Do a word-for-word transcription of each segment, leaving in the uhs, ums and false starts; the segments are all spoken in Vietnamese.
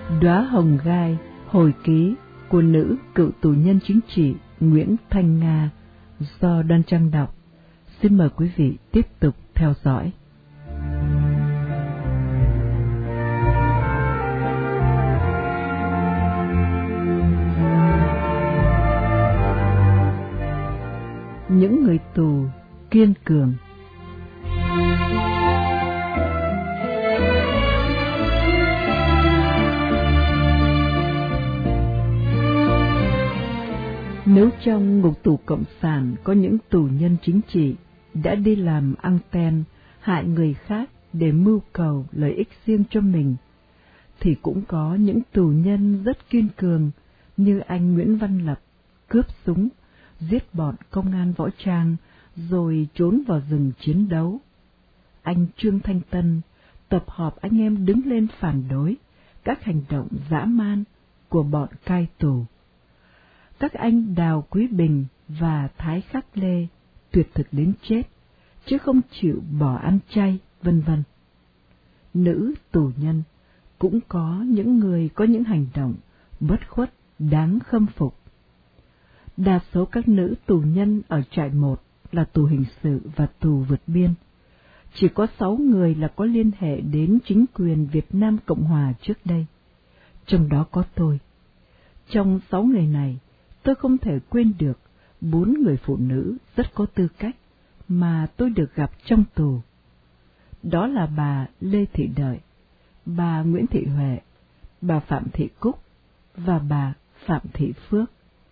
Đóa hồng gai, hồi ký của nữ cựu tù nhân chính trị Nguyễn Thanh Nga do Đoan Trang đọc. Xin mời quý vị tiếp tục theo dõi. Những người tù kiên cường. Nếu trong ngục tù cộng sản có những tù nhân chính trị đã đi làm anten hại người khác để mưu cầu lợi ích riêng cho mình, thì cũng có những tù nhân rất kiên cường như anh Nguyễn Văn Lập, cướp súng, giết bọn công an võ trang rồi trốn vào rừng chiến đấu. Anh Trương Thanh Tân tập hợp anh em đứng lên phản đối các hành động dã man của bọn cai tù. Các anh Đào Quý Bình và Thái Khắc Lê tuyệt thực đến chết, chứ không chịu bỏ ăn chay, vân vân. Nữ tù nhân cũng có những người có những hành động bất khuất đáng khâm phục. Đa số các nữ tù nhân ở trại một là tù hình sự và tù vượt biên. Chỉ có sáu người là có liên hệ đến chính quyền Việt Nam Cộng Hòa trước đây. Trong đó có tôi. Trong sáu người này, tôi không thể quên được bốn người phụ nữ rất có tư cách mà tôi được gặp trong tù. Đó là bà Lê Thị Đợi, bà Nguyễn Thị Huệ, bà Phạm Thị Cúc và bà Phạm Thị Phước.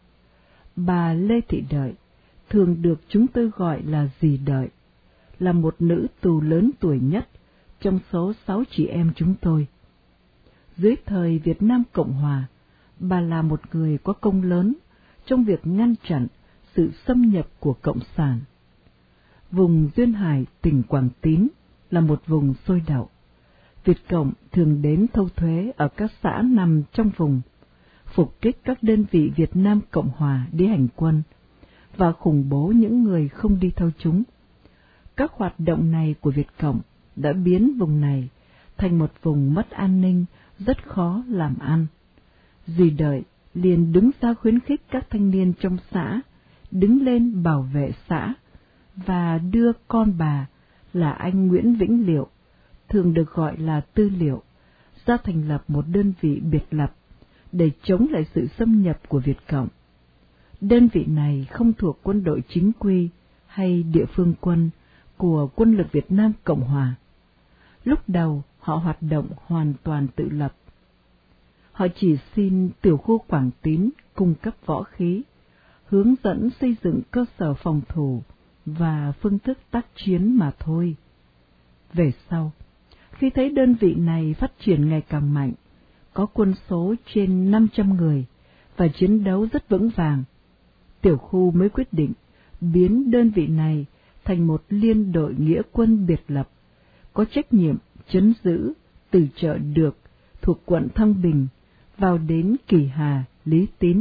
Bà Lê Thị Đợi thường được chúng tôi gọi là dì Đợi, là một nữ tù lớn tuổi nhất trong số sáu chị em chúng tôi. Dưới thời Việt Nam Cộng Hòa, bà là một người có công lớn trong việc ngăn chặn sự xâm nhập của Cộng sản. Vùng Duyên Hải, tỉnh Quảng Tín là một vùng sôi động. Việt Cộng thường đến thâu thuế ở các xã nằm trong vùng, phục kích các đơn vị Việt Nam Cộng Hòa đi hành quân và khủng bố những người không đi theo chúng. Các hoạt động này của Việt Cộng đã biến vùng này thành một vùng mất an ninh, rất khó làm ăn. Dì Đợi liền đứng ra khuyến khích các thanh niên trong xã đứng lên bảo vệ xã và đưa con bà là anh Nguyễn Vĩnh Liệu, thường được gọi là Tư Liệu, ra thành lập một đơn vị biệt lập để chống lại sự xâm nhập của Việt Cộng. Đơn vị này không thuộc quân đội chính quy hay địa phương quân của quân lực Việt Nam Cộng Hòa. Lúc đầu họ hoạt động hoàn toàn tự lập. Họ chỉ xin tiểu khu Quảng Tín cung cấp võ khí, hướng dẫn xây dựng cơ sở phòng thủ và phương thức tác chiến mà thôi. Về sau, khi thấy đơn vị này phát triển ngày càng mạnh, có quân số trên năm trăm người và chiến đấu rất vững vàng, tiểu khu mới quyết định biến đơn vị này thành một liên đội nghĩa quân biệt lập, có trách nhiệm trấn giữ từ chợ Được thuộc quận Thăng Bình vào đến Kỳ Hà, Lý Tín.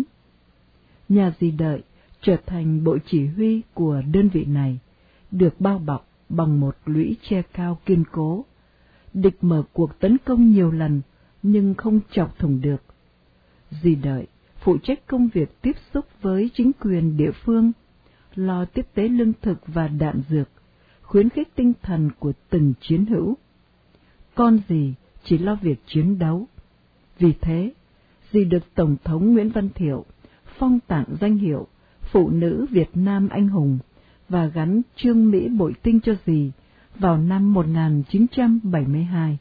Nhà dì Đợi trở thành bộ chỉ huy của đơn vị này, được bao bọc bằng một lũy tre cao kiên cố. Địch mở cuộc tấn công nhiều lần nhưng không chọc thủng được. Dì Đợi phụ trách công việc tiếp xúc với chính quyền địa phương, lo tiếp tế lương thực và đạn dược, khuyến khích tinh thần của từng chiến hữu. Con dì chỉ lo việc chiến đấu. Vì thế, dì được Tổng thống Nguyễn Văn Thiệu phong tặng danh hiệu Phụ nữ Việt Nam Anh Hùng và gắn trương Mỹ bội tinh cho dì vào năm một nghìn chín trăm bảy mươi hai.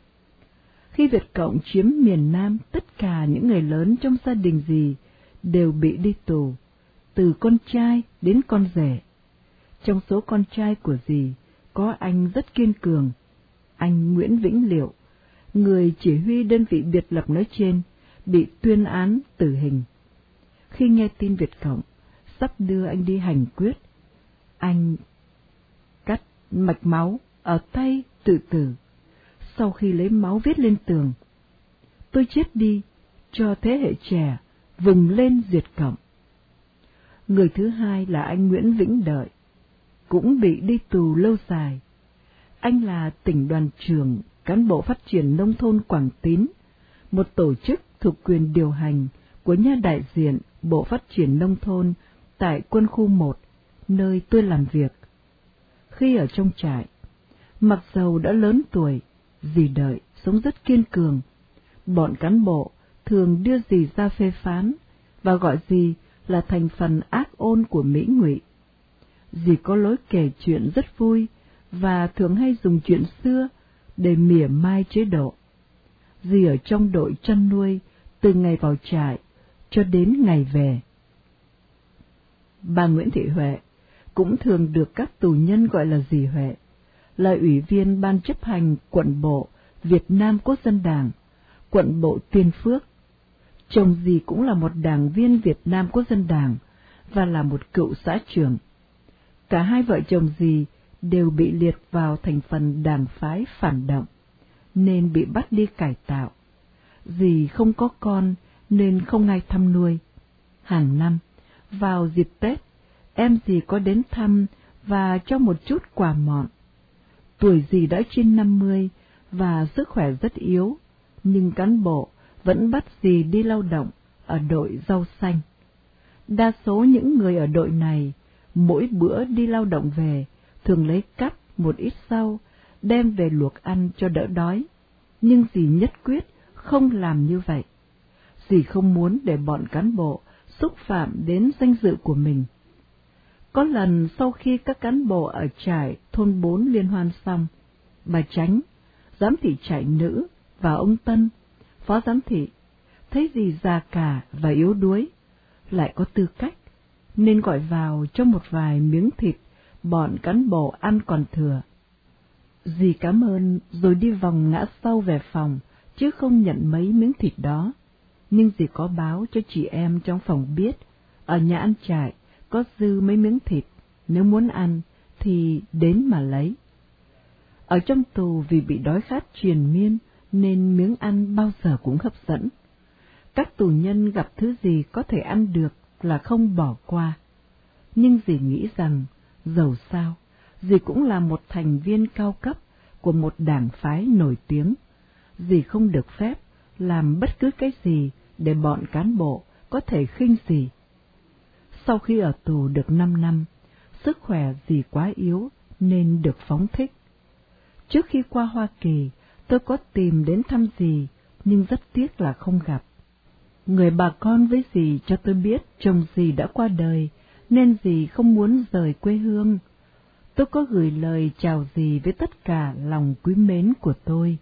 Khi Việt Cộng chiếm miền Nam, tất cả những người lớn trong gia đình dì đều bị đi tù, từ con trai đến con rể. Trong số con trai của dì có anh rất kiên cường, anh Nguyễn Vĩnh Liệu, người chỉ huy đơn vị biệt lập nói trên, bị tuyên án tử hình. Khi nghe tin Việt Cộng sắp đưa anh đi hành quyết, anh cắt mạch máu ở tay tự tử. Sau khi lấy máu viết lên tường: "Tôi chết đi cho thế hệ trẻ vùng lên diệt Cộng." Người thứ hai là anh Nguyễn Vĩnh Đợi, cũng bị đi tù lâu dài. Anh là tỉnh đoàn trưởng cán bộ phát triển nông thôn Quảng Tín, một tổ chức thuộc quyền điều hành của nhà đại diện Bộ Phát triển Nông thôn tại quân khu một, nơi tôi làm việc. Khi ở trong trại, mặc dầu đã lớn tuổi, dì Đợi sống rất kiên cường. Bọn cán bộ thường đưa dì ra phê phán và gọi dì là thành phần ác ôn của Mỹ ngụy. Dì có lối kể chuyện rất vui và thường hay dùng chuyện xưa để mỉa mai chế độ. Dì ở trong đội chăn nuôi từ ngày vào trại cho đến ngày về. Bà Nguyễn Thị Huệ cũng thường được các tù nhân gọi là dì Huệ, là ủy viên ban chấp hành quận bộ Việt Nam Quốc dân Đảng, quận bộ Tiên Phước. Chồng dì cũng là một đảng viên Việt Nam Quốc dân Đảng và là một cựu xã trưởng. Cả hai vợ chồng dì đều bị liệt vào thành phần đảng phái phản động, nên bị bắt đi cải tạo. Dì không có con nên không ai thăm nuôi. Hàng năm, vào dịp Tết, em dì có đến thăm và cho một chút quà mọn. Tuổi dì đã trên năm mươi và sức khỏe rất yếu, nhưng cán bộ vẫn bắt dì đi lao động ở đội rau xanh. Đa số những người ở đội này, mỗi bữa đi lao động về, thường lấy cắp một ít rau, đem về luộc ăn cho đỡ đói. Nhưng dì nhất quyết không làm như vậy. Dì không muốn để bọn cán bộ xúc phạm đến danh dự của mình. Có lần sau khi các cán bộ ở trại thôn bốn liên hoan xong, bà Chánh, giám thị trại nữ, và ông Tân, phó giám thị, thấy dì già cả và yếu đuối, lại có tư cách, nên gọi vào cho một vài miếng thịt bọn cán bộ ăn còn thừa. Dì cảm ơn rồi đi vòng ngã sau về phòng, chứ không nhận mấy miếng thịt đó. Nhưng dì có báo cho chị em trong phòng biết, ở nhà ăn trại có dư mấy miếng thịt, nếu muốn ăn thì đến mà lấy. Ở trong tù vì bị đói khát triền miên nên miếng ăn bao giờ cũng hấp dẫn. Các tù nhân gặp thứ gì có thể ăn được là không bỏ qua. Nhưng dì nghĩ rằng, dầu sao, dì cũng là một thành viên cao cấp của một đảng phái nổi tiếng. Dì không được phép làm bất cứ cái gì để bọn cán bộ có thể khinh dì. Sau khi ở tù được năm năm, sức khỏe dì quá yếu nên được phóng thích. Trước khi qua Hoa Kỳ, tôi có tìm đến thăm dì, nhưng rất tiếc là không gặp. Người bà con với dì cho tôi biết chồng dì đã qua đời, nên dì không muốn rời quê hương. Tôi có gửi lời chào dì với tất cả lòng quý mến của tôi.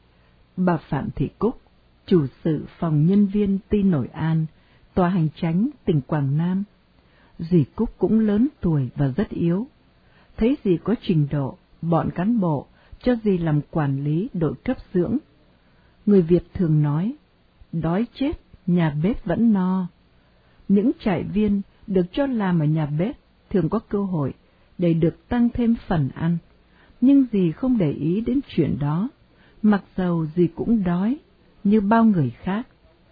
Bà Phạm Thị Cúc, chủ sự phòng nhân viên ty Nội An, tòa hành chánh tỉnh Quảng Nam. Dì Cúc cũng lớn tuổi và rất yếu. Thấy dì có trình độ, bọn cán bộ cho dì làm quản lý đội cấp dưỡng. Người Việt thường nói, đói chết, nhà bếp vẫn no. Những trại viên được cho làm ở nhà bếp thường có cơ hội để được tăng thêm phần ăn, nhưng dì không để ý đến chuyện đó, mặc dầu dì cũng đói như bao người khác.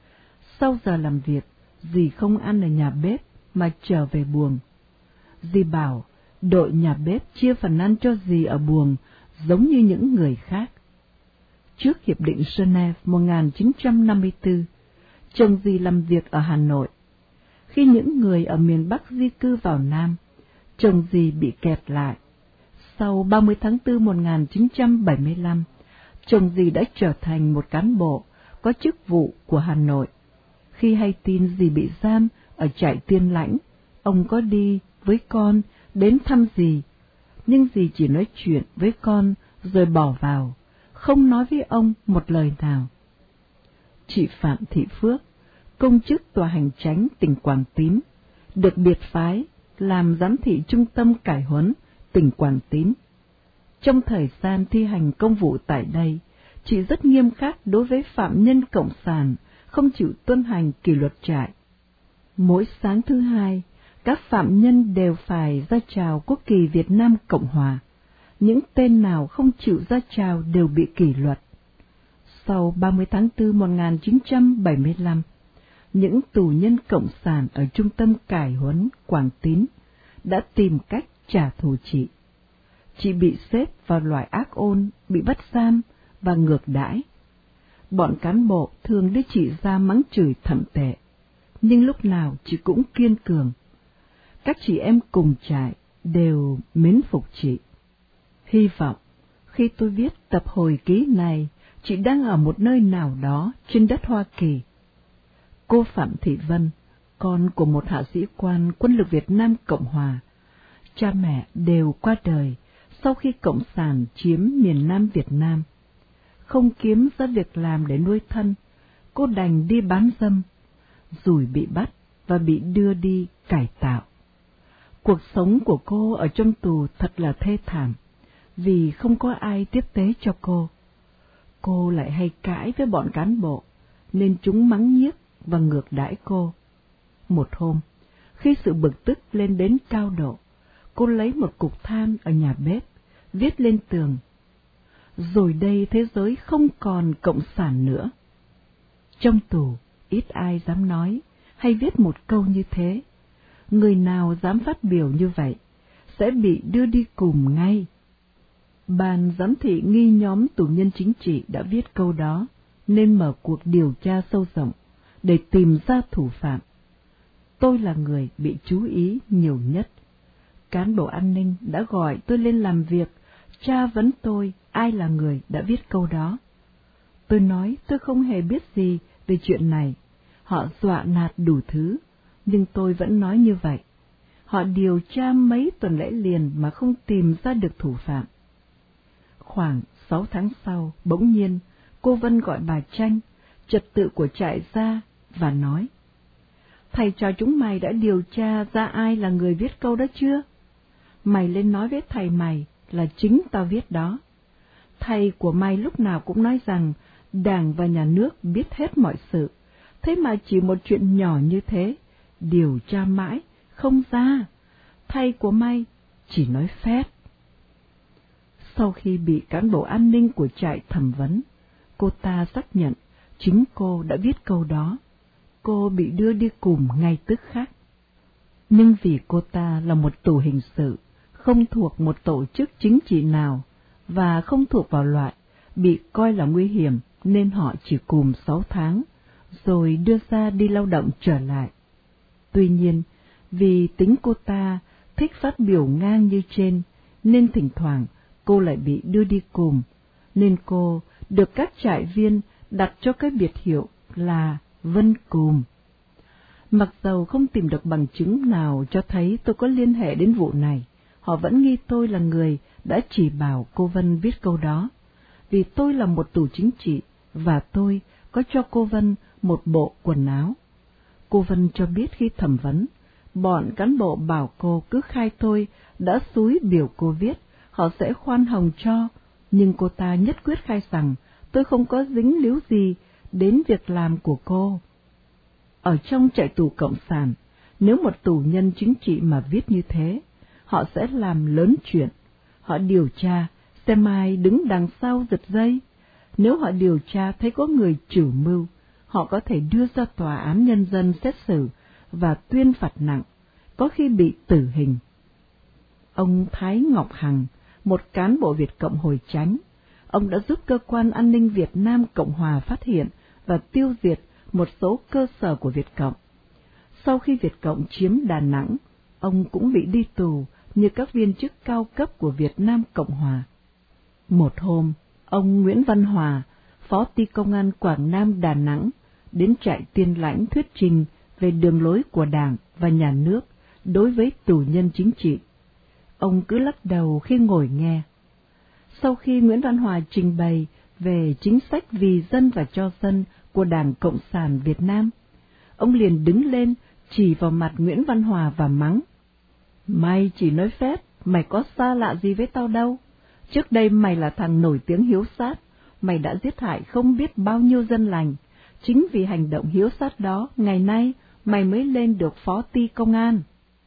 Sau giờ làm việc, dì không ăn ở nhà bếp mà trở về buồng. Dì bảo đội nhà bếp chia phần ăn cho dì ở buồng giống như những người khác. Trước Hiệp định Geneva một nghìn chín trăm năm mươi tư, chồng dì làm việc ở Hà Nội. Khi những người ở miền Bắc di cư vào Nam, chồng dì bị kẹt lại. Sau ba mươi tháng tư một nghìn chín trăm bảy mươi lăm, chồng dì đã trở thành một cán bộ có chức vụ của Hà Nội. Khi hay tin dì bị giam ở trại Tiên Lãnh, ông có đi với con đến thăm dì, nhưng dì chỉ nói chuyện với con rồi bỏ vào, không nói với ông một lời nào. Chị Phạm Thị Phước, công chức tòa hành chánh tỉnh Quảng Tín, được biệt phái làm giám thị trung tâm cải huấn tỉnh Quảng Tín. Trong thời gian thi hành công vụ tại đây, chị rất nghiêm khắc đối với phạm nhân cộng sản, không chịu tuân hành kỷ luật trại. Mỗi sáng thứ hai, các phạm nhân đều phải ra chào quốc kỳ Việt Nam Cộng Hòa. Những tên nào không chịu ra chào đều bị kỷ luật. Sau ba mươi tháng tư một nghìn chín trăm bảy mươi lăm, những tù nhân cộng sản ở trung tâm cải huấn Quảng Tín đã tìm cách trả thù chị. Chị bị xếp vào loại ác ôn, bị bắt giam và ngược đãi. bọn cán bộ thường đưa chị ra mắng chửi thậm tệ, nhưng lúc nào chị cũng kiên cường. Các chị em cùng trại đều mến phục chị. Hy vọng khi tôi viết tập hồi ký này, chị đang ở một nơi nào đó trên đất Hoa Kỳ. Cô Phạm Thị Vân, con của một hạ sĩ quan quân lực Việt Nam Cộng Hòa, cha mẹ đều qua đời sau khi Cộng sản chiếm miền Nam Việt Nam. Không kiếm ra việc làm để nuôi thân, cô đành đi bán dâm, rồi bị bắt và bị đưa đi cải tạo. Cuộc sống của cô ở trong tù thật là thê thảm, vì không có ai tiếp tế cho cô. Cô lại hay cãi với bọn cán bộ, nên chúng mắng nhiếc và ngược đãi cô. Một hôm, khi sự bực tức lên đến cao độ, cô lấy một cục than ở nhà bếp, viết lên tường: "Rồi đây thế giới không còn cộng sản nữa." Trong tù, ít ai dám nói hay viết một câu như thế. Người nào dám phát biểu như vậy sẽ bị đưa đi cùm ngay. Ban giám thị nghi nhóm tù nhân chính trị đã viết câu đó, nên mở cuộc điều tra sâu rộng để tìm ra thủ phạm. Tôi là người bị chú ý nhiều nhất. Cán bộ an ninh đã gọi tôi lên làm việc, tra vấn tôi ai là người đã viết câu đó. Tôi nói tôi không hề biết gì về chuyện này. Họ dọa nạt đủ thứ, nhưng tôi vẫn nói như vậy. Họ điều tra mấy tuần lễ liền mà không tìm ra được thủ phạm. Khoảng sáu tháng sau, bỗng nhiên, cô Vân gọi bà Tranh, trật tự của trại ra, và nói: "Thầy trò chúng mày đã điều tra ra ai là người viết câu đó chưa? Mày lên nói với thầy mày là chính tao viết đó. Thầy của mày lúc nào cũng nói rằng Đảng và Nhà nước biết hết mọi sự, thế mà chỉ một chuyện nhỏ như thế, điều tra mãi, không ra. Thầy của mày chỉ nói phét." Sau khi bị cán bộ an ninh của trại thẩm vấn, cô ta xác nhận chính cô đã viết câu đó. Cô bị đưa đi cùm ngay tức khắc. Nhưng vì cô ta là một tù hình sự, không thuộc một tổ chức chính trị nào, và không thuộc vào loại bị coi là nguy hiểm, nên họ chỉ cùm sáu tháng, rồi đưa ra đi lao động trở lại. Tuy nhiên, vì tính cô ta thích phát biểu ngang như trên, nên thỉnh thoảng cô lại bị đưa đi cùm, nên cô được các trại viên đặt cho cái biệt hiệu là Vân Cùm. Mặc dầu không tìm được bằng chứng nào cho thấy tôi có liên hệ đến vụ này, họ vẫn nghi tôi là người đã chỉ bảo cô Vân viết câu đó, vì tôi là một tù chính trị và tôi có cho cô Vân một bộ quần áo. Cô Vân cho biết khi thẩm vấn, bọn cán bộ bảo cô cứ khai tôi đã xúi biểu cô viết, họ sẽ khoan hồng cho, nhưng cô ta nhất quyết khai rằng tôi không có dính líu gì đến việc làm của cô. Ở trong trại tù cộng sản, nếu một tù nhân chính trị mà viết như thế, họ sẽ làm lớn chuyện. Họ điều tra xem ai đứng đằng sau giật dây. Nếu họ điều tra thấy có người chủ mưu, họ có thể đưa ra tòa án nhân dân xét xử và tuyên phạt nặng, có khi bị tử hình. Ông Thái Ngọc Hằng, một cán bộ Việt Cộng hồi chánh, ông đã giúp cơ quan an ninh Việt Nam Cộng Hòa phát hiện và tiêu diệt một số cơ sở của Việt Cộng. Sau khi Việt Cộng chiếm Đà Nẵng, ông cũng bị đi tù như các viên chức cao cấp của Việt Nam Cộng Hòa. Một hôm, ông Nguyễn Văn Hòa, Phó Ty Công an Quảng Nam Đà Nẵng, đến trại Tiên Lãnh thuyết trình về đường lối của Đảng và Nhà nước đối với tù nhân chính trị. Ông cứ lắc đầu khi ngồi nghe. Sau khi Nguyễn Văn Hòa trình bày về chính sách vì dân và cho dân của Đảng Cộng sản Việt Nam, ông liền đứng lên chỉ vào mặt Nguyễn Văn Hòa và mắng: "Mày chỉ nói phét, mày có xa lạ gì với tao đâu. Trước đây mày là thằng nổi tiếng hiếu sát, mày đã giết hại không biết bao nhiêu dân lành. Chính vì hành động hiếu sát đó, ngày nay mày mới lên được Phó Ty Công an."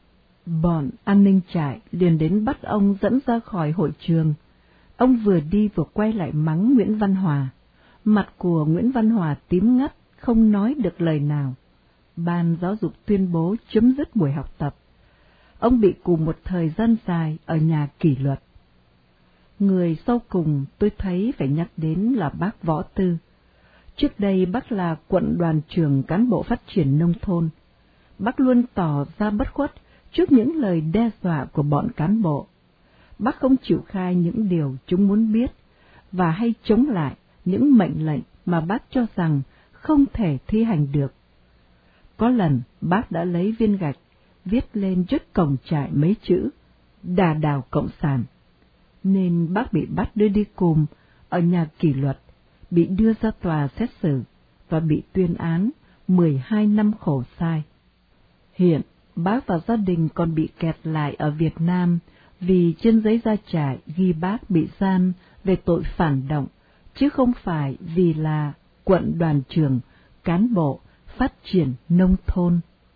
Bọn an ninh trại liền đến bắt ông dẫn ra khỏi hội trường. Ông vừa đi vừa quay lại mắng Nguyễn Văn Hòa. Mặt của Nguyễn Văn Hòa tím ngắt, không nói được lời nào. Ban giáo dục tuyên bố chấm dứt buổi học tập. Ông bị cùm một thời gian dài ở nhà kỷ luật. Người sau cùng tôi thấy phải nhắc đến là bác Võ Tư. Trước đây bác là quận đoàn trưởng cán bộ phát triển nông thôn. Bác luôn tỏ ra bất khuất trước những lời đe dọa của bọn cán bộ. Bác không chịu khai những điều chúng muốn biết, và hay chống lại những mệnh lệnh mà bác cho rằng không thể thi hành được. Có lần bác đã lấy viên gạch viết lên trước cổng trại mấy chữ "Đà đảo Cộng sản", nên bác bị bắt đưa đi cùm ở nhà kỷ luật, bị đưa ra tòa xét xử và bị tuyên án mười hai năm khổ sai. Hiện bác và gia đình còn bị kẹt lại ở Việt Nam vì trên giấy ra trại ghi bác bị giam về tội phản động, chứ không phải vì là quận đoàn trưởng cán bộ phát triển nông thôn.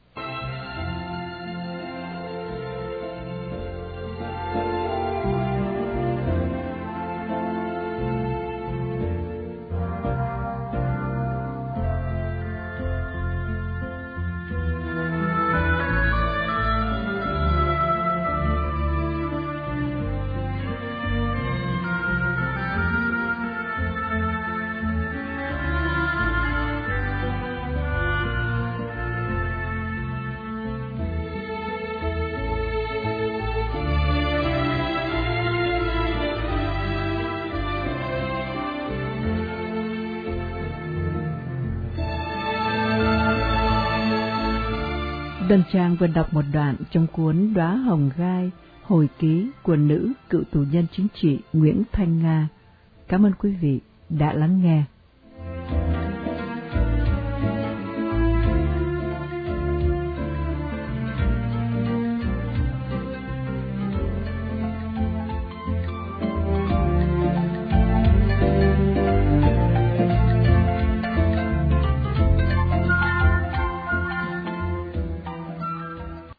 Đơn Trang vừa đọc một đoạn trong cuốn Đóa Hồng Gai, hồi ký của nữ cựu tù nhân chính trị Nguyễn Thanh Nga. Cảm ơn quý vị đã lắng nghe.